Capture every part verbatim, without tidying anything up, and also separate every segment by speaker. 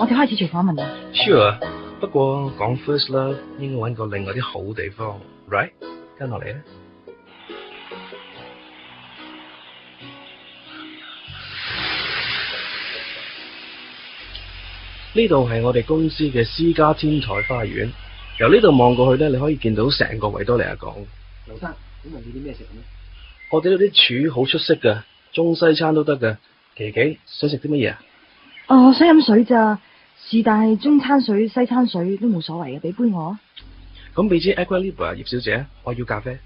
Speaker 1: 我哋開始做訪問啦。
Speaker 2: Sure， 不過講 first love 應該揾個另外啲好地方 ，right？ 跟落嚟啊！呢度係我哋公司嘅私家天台花園，由呢度望過去咧，你可以見到成個維多利亞港。劉生，咁問你啲咩食咧？我哋呢啲廚好出色㗎，中西餐都得㗎。琪琪想食啲乜嘢啊？
Speaker 1: 哦，我想飲水咋，是但係中餐水、西餐水都冇所謂嘅，俾杯我。
Speaker 2: 咁俾支 Aqua Libra 葉小姐，我要咖啡。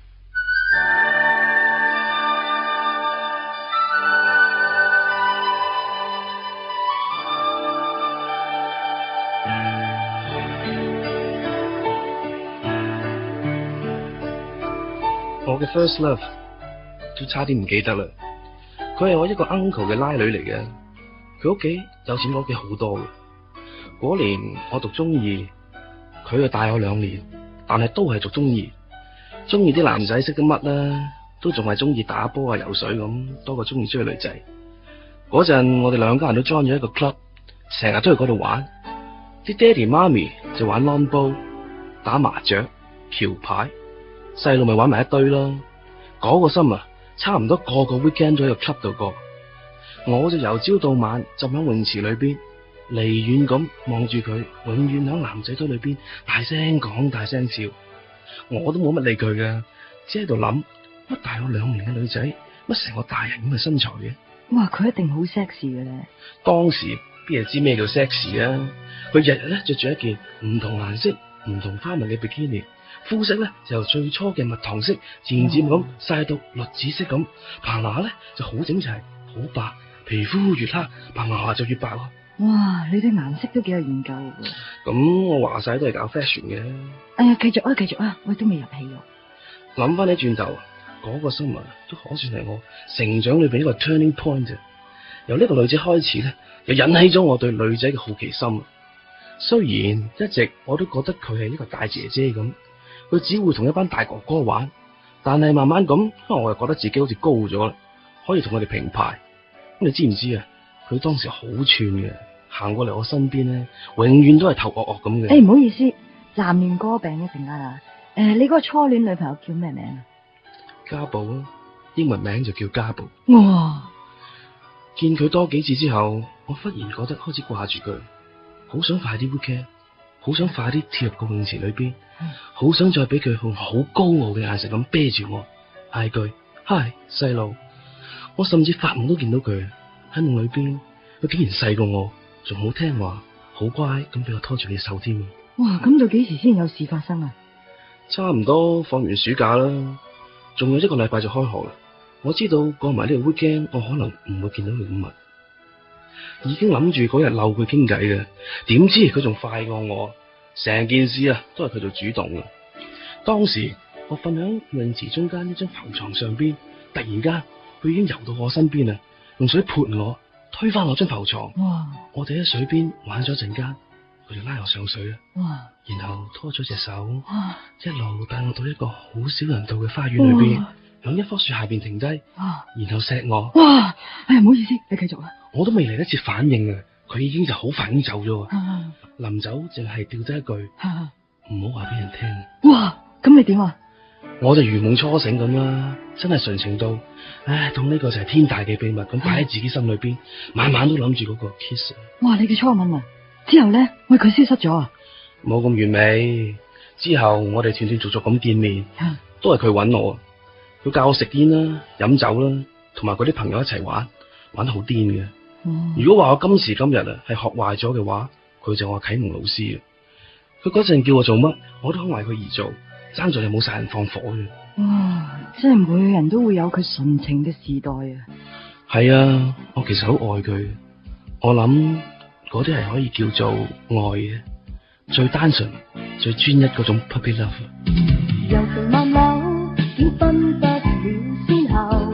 Speaker 2: 我嘅 first love 都差啲唔記得啦，佢係我一個 uncle 嘅拉女嚟嘅，佢屋企有錢，我屋企好多嘅。嗰年我讀中二，佢就大我兩年，但係都係讀中二。中意啲男仔識得乜啦，都仲係中意打波啊、游水咁，多過中意追女仔。嗰陣我哋兩家人都 join 咗一個 club， 成日都去嗰度玩。啲爹哋媽咪就玩 long ball、打麻雀、橋牌。細路咪玩埋一堆咯，嗰、那個心啊，差唔多個個 weekend 都喺個 club 度過。我就由朝到晚浸喺泳池裏邊，離遠咁望住佢，永遠喺男仔堆裏邊大聲講大聲笑。我都冇乜理佢噶，只喺度諗乜大我兩年嘅女仔，乜成個大人咁嘅身材嘅。
Speaker 1: 哇，佢一定好 sexy 嘅咧。當時
Speaker 2: 邊係知咩叫 sexy 啊？佢日日咧着住一件唔同顏色、唔同花紋嘅 bikini。膚色咧就由最初嘅蜜糖色，漸漸咁曬到綠紫色咁，棚牙咧就好整齊、好白，皮膚越黑，棚牙就越白咯。
Speaker 1: 哇，你對顏色都幾有研究喎。
Speaker 2: 咁我話晒都係搞 fashion 嘅。
Speaker 1: 哎呀，繼續啊，繼續啊，我都未入戲喎。
Speaker 2: 諗翻起轉頭，嗰、那個新聞都可算係我成長裏邊一個 turning point。由呢個女仔開始咧，又引起咗我對女仔嘅好奇心。雖然一直我都覺得佢係一個大姐姐咁。佢只會同一班大哥哥玩，但係慢慢咁，我又覺得自己好似高咗啦，可以同佢哋平排。咁你知唔知啊？佢當時好串嘅，行過嚟我身邊咧，永遠都係頭惡惡咁嘅。
Speaker 1: 誒，唔好意思，暫亂歌病一陣間啊。誒、呃，你嗰個初戀女朋友叫咩名啊？
Speaker 2: 家寶啊，英文名就叫家寶。
Speaker 1: 哇！
Speaker 2: 見佢多幾次之後，我忽然覺得開始掛住佢，好想快啲 weekend， 好想快啲跳入個泳池裏邊。好、嗯、想再俾佢用好高傲嘅眼神咁啤住我，嗌句嗨細路。我甚至發夢都見到佢喺夢裏邊，佢竟然細過我，仲好聽話，好乖咁俾我拖住你手添。
Speaker 1: 哇！咁到幾時先有事發生啊？
Speaker 2: 差唔多放完暑假啦，仲有一個禮拜就開學啦。我知道過埋呢個 weekend， 我可能唔會見到佢咁密。已經諗住嗰日溜佢傾偈嘅，點知佢仲快過我。成件事啊，都係佢做主動嘅。當時我瞓喺泳池中間一張浮床上邊，突然間佢已經游到我身邊啦，用水潑我，推翻我張浮床。哇！我哋喺水邊玩咗陣間，佢就拉我上水啦。哇！然後拖咗隻手，哇！一路帶我到一個好少人到嘅花園裏邊，響一棵樹下邊停低，哇！然後錫我。哇！
Speaker 1: 哎呀，唔好意思，你繼續啊。
Speaker 2: 我都未嚟得切反應啊，佢已經就好快咁走咗。啊臨走淨係掉低一句，唔好話俾人聽。
Speaker 1: 哇！咁你點啊？
Speaker 2: 我就如夢初醒咁啦，真係純情到，唉，當呢個就係天大嘅秘密咁擺喺自己心裏邊，晚晚都諗住嗰個 kiss。
Speaker 1: 哇！你嘅初吻啊，之後咧，喂，佢消失咗啊？
Speaker 2: 冇咁完美，之後我哋斷斷續續咁見面，都係佢搵我，佢教我食煙啦、飲酒啦，同埋嗰啲朋友一齊玩，玩得好癲嘅。嗯、如果話我今時今日啊係學壞咗嘅話，佢就我啟蒙老師啊！佢嗰陣叫我做乜，我都好為佢而做，爭在有冇殺人放火嘅。
Speaker 1: 哇！真係每個人都會有佢純情嘅時代啊！
Speaker 2: 係啊，我其實好愛佢，我諗嗰啲係可以叫做愛嘅，最單純、最專一嗰種 puppy love。
Speaker 3: 又成萬縷，竟分不了先後。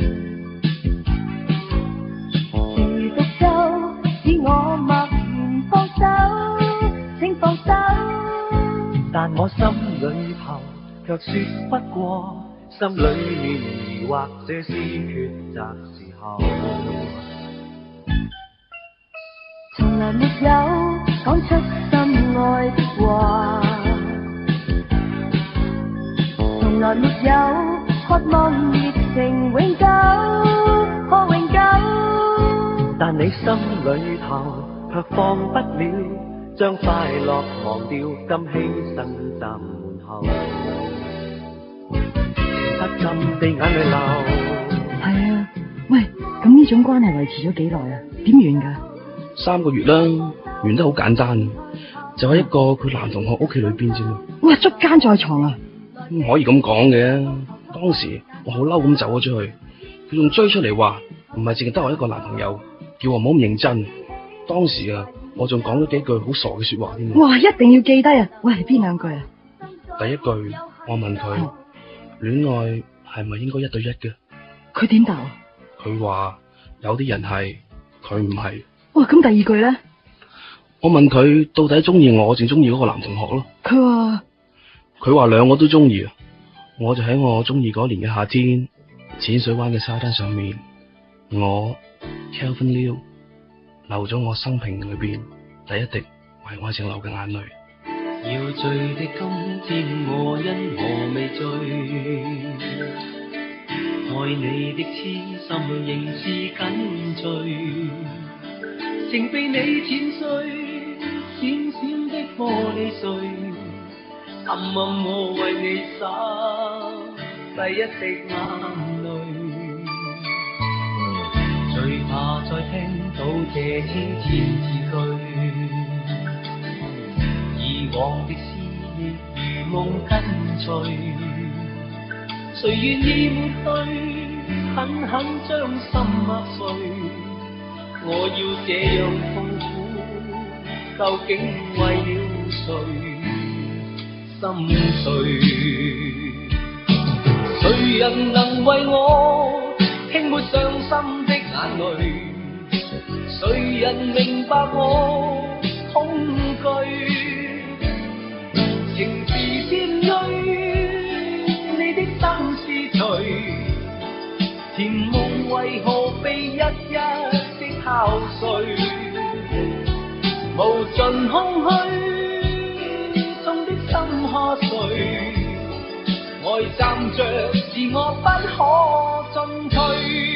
Speaker 3: 情如獨奏，使我默然放手，請放手。
Speaker 4: 但我心裏頭卻說不過，心裏面疑惑，這是抉擇時候。
Speaker 3: 從來來沒有講出心愛的話，從來沒有渴望熱情永久，可永久。
Speaker 4: 但你心裏頭卻放不了，將快樂忘掉，今犧牲站門後，不禁地眼淚流。
Speaker 1: 係啊，喂，咁呢種關係維持咗幾耐啊？點完㗎？
Speaker 2: 三個月啦，完得好簡單，就喺一個佢男同學屋企裏邊啫嘛。
Speaker 1: 哇，捉奸在床啊！
Speaker 2: 唔可以咁講嘅。當時我好嬲咁走咗出去，佢仲追出嚟話唔係淨係得我一個男朋友，叫我唔好咁認真。當時啊，我仲講咗幾句好傻嘅說話添。
Speaker 1: 哇，一定要記低啊！喂，邊兩句啊？
Speaker 2: 第一句我問佢，戀愛係咪應該一對一嘅？
Speaker 1: 佢點答啊？
Speaker 2: 佢話有啲人係，佢唔係。
Speaker 1: 哇，咁第二句咧？
Speaker 2: 我問佢到底中意我，淨中意嗰個男同學咯。佢
Speaker 1: 話
Speaker 2: 佢話兩個都中意啊。我就喺我中意嗰年嘅夏天，淺水灣嘅沙灘上面，我 Kelvin Liu 流咗我生平裏邊第一滴為愛情流嘅眼淚。
Speaker 4: 要醉的今天，我因何未醉？愛你的痴心仍是緊醉，情被你淺碎，閃閃的玻璃碎，暗暗我為你灑第一滴眼淚，最怕再聽到這千千字句，以往的思憶如夢跟隨，誰願意抹去，狠狠將心壓碎，我要這樣痛苦，究竟為了誰？心碎，誰人能為我輕抹傷心的眼淚？誰人明白我恐懼？情是尖銳，你的心是誰？甜夢為何被一一的敲碎？無盡空虛。心下垂，愛站着是我不可進退。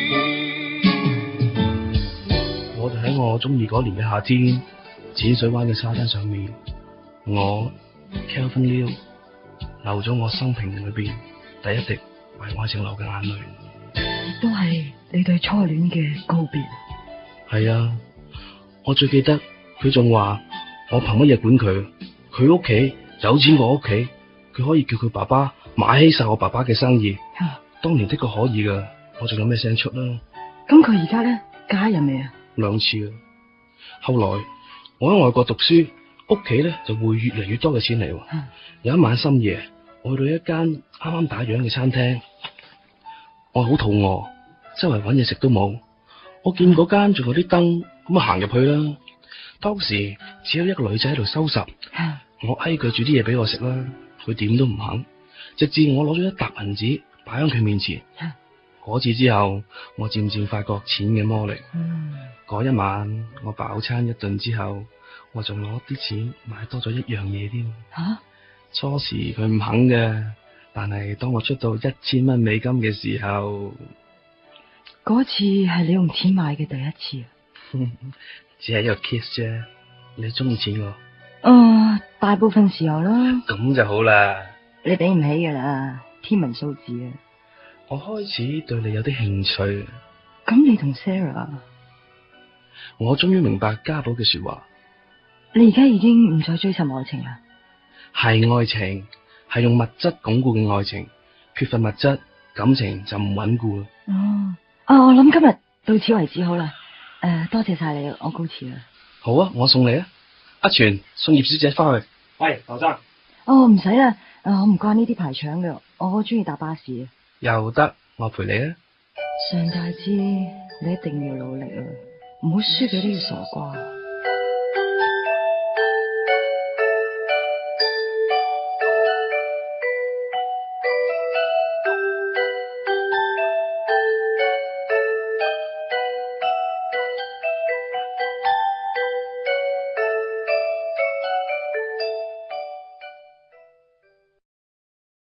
Speaker 2: 我就喺我中意嗰年嘅夏天，淺水灣嘅沙灘上面，我 Kelvin Liu 流咗我生平裏邊第一滴為愛情流嘅眼淚，
Speaker 1: 亦都係你對初戀嘅告別。
Speaker 2: 係啊，我最記得佢仲話我憑乜嘢管佢？佢屋企有錢過我屋企，佢可以叫佢爸爸買起晒我爸爸嘅生意。啊、當年的確可以噶，我仲有咩聲出啦？
Speaker 1: 咁佢而家咧嫁人未啊？
Speaker 2: 兩次啦。後來我喺外國讀書，屋企咧就會越嚟越多嘅錢嚟。啊、有一晚深夜，我去到一間啱啱打烊嘅餐廳，我好肚餓，周圍搵嘢食都冇。我見嗰間仲有啲燈，咁啊行入去啦。當時只有一個女仔喺度收拾。啊我嗌佢煮啲嘢俾我食啦，佢點都唔肯，直至我攞咗一沓銀紙擺喺佢面前。嗰次之後，我漸漸發覺錢嘅魔力。嗰、嗯、一晚我飽餐一頓之後，我仲攞啲錢買多咗一樣嘢添。吓、啊，初時佢唔肯嘅，但係當我出到一千蚊美金嘅時候，
Speaker 1: 嗰次係你用錢買嘅第一次。
Speaker 2: 只係一個 kiss 啫，你中意錢我？
Speaker 1: 誒、呃，大部分時候啦。
Speaker 2: 咁就好啦。
Speaker 1: 你俾唔起噶啦，天文數字啊！
Speaker 2: 我開始對你有啲興趣。
Speaker 1: 咁你同 Sarah？
Speaker 2: 我終於明白家寶嘅說話。
Speaker 1: 你而家已經唔再追尋愛情啦。
Speaker 2: 係愛情，係用物質鞏固嘅愛情，缺乏物質，感情就唔穩固啦。
Speaker 1: 哦，啊，我諗今日到此為止好啦。誒、呃，多謝晒你，我告辭啦。
Speaker 2: 好啊，我送你啊。阿全，送葉小姐翻去。喂，劉生。
Speaker 1: 哦，唔使啦，誒，我唔慣呢啲排場嘅，我好中意搭巴士。
Speaker 2: 又得，我陪你啊。
Speaker 1: 上大知，你一定要努力啊，唔好輸俾呢個傻瓜。